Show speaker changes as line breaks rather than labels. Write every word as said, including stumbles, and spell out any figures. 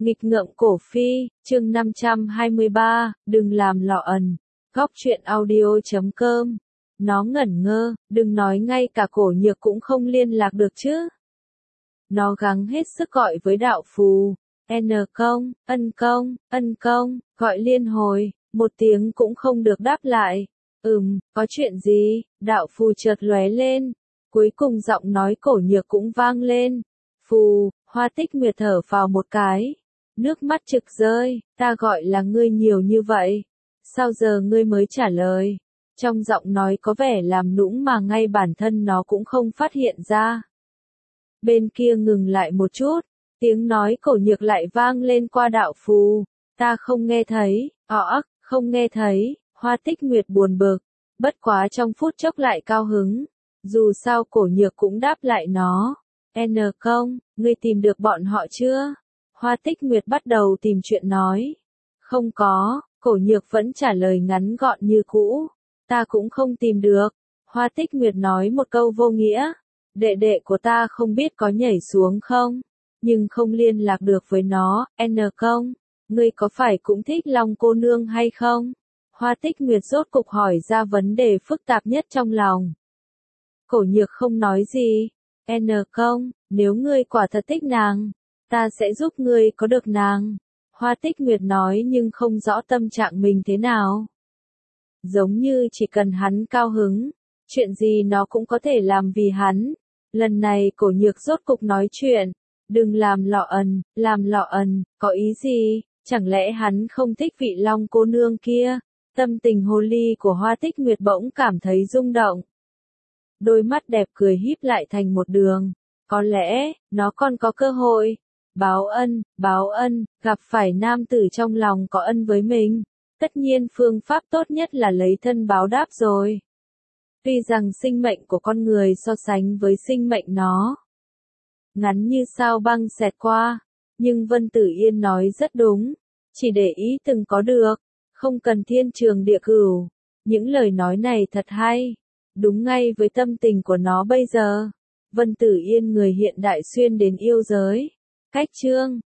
Nghịch ngợm cổ phi, chương năm trăm hai mươi ba, đừng làm lọ ẩn. Góc truyện audio chấm com. Nó ngẩn ngơ, đừng nói ngay cả cổ nhược cũng không liên lạc được chứ. Nó gắng hết sức gọi với đạo phù. N công, ân công, ân công, gọi liên hồi, một tiếng cũng không được đáp lại. Ừm, có chuyện gì? Đạo phù chợt lóe lên. Cuối cùng giọng nói cổ nhược cũng vang lên. Phù, Hoa Tích Nguyệt thở vào một cái. Nước mắt trực rơi, ta gọi là ngươi nhiều như vậy. Sao giờ ngươi mới trả lời? Trong giọng nói có vẻ làm nũng mà ngay bản thân nó cũng không phát hiện ra. Bên kia ngừng lại một chút, tiếng nói cổ nhược lại vang lên qua đạo phù. Ta không nghe thấy, ọ ắc, không nghe thấy, Hoa Tích Nguyệt buồn bực. Bất quá trong phút chốc lại cao hứng. Dù sao cổ nhược cũng đáp lại nó. N công, ngươi tìm được bọn họ chưa? Hoa Tích Nguyệt bắt đầu tìm chuyện nói. Không có, cổ nhược vẫn trả lời ngắn gọn như cũ. Ta cũng không tìm được. Hoa Tích Nguyệt nói một câu vô nghĩa. Đệ đệ của ta không biết có nhảy xuống không? Nhưng không liên lạc được với nó. N công, ngươi có phải cũng thích Long cô nương hay không? Hoa Tích Nguyệt rốt cục hỏi ra vấn đề phức tạp nhất trong lòng. Cổ nhược không nói gì. N công, nếu ngươi quả thật thích nàng, ta sẽ giúp ngươi có được nàng. Hoa Tích Nguyệt nói nhưng không rõ tâm trạng mình thế nào. Giống như chỉ cần hắn cao hứng, chuyện gì nó cũng có thể làm vì hắn. Lần này cổ nhược rốt cục nói chuyện. Đừng làm lọ ẩn, làm lọ ẩn, có ý gì? Chẳng lẽ hắn không thích vị Long cô nương kia? Tâm tình hồ ly của Hoa Tích Nguyệt bỗng cảm thấy rung động. Đôi mắt đẹp cười híp lại thành một đường. Có lẽ, nó còn có cơ hội. Báo ân, báo ân, gặp phải nam tử trong lòng có ân với mình. Tất nhiên phương pháp tốt nhất là lấy thân báo đáp rồi. Tuy rằng sinh mệnh của con người so sánh với sinh mệnh nó ngắn như sao băng xẹt qua, nhưng Vân Tử Yên nói rất đúng. Chỉ để ý từng có được, không cần thiên trường địa cửu. Những lời nói này thật hay. Đúng ngay với tâm tình của nó bây giờ. Vân Tử Yên người hiện đại xuyên đến yêu giới. Cách chương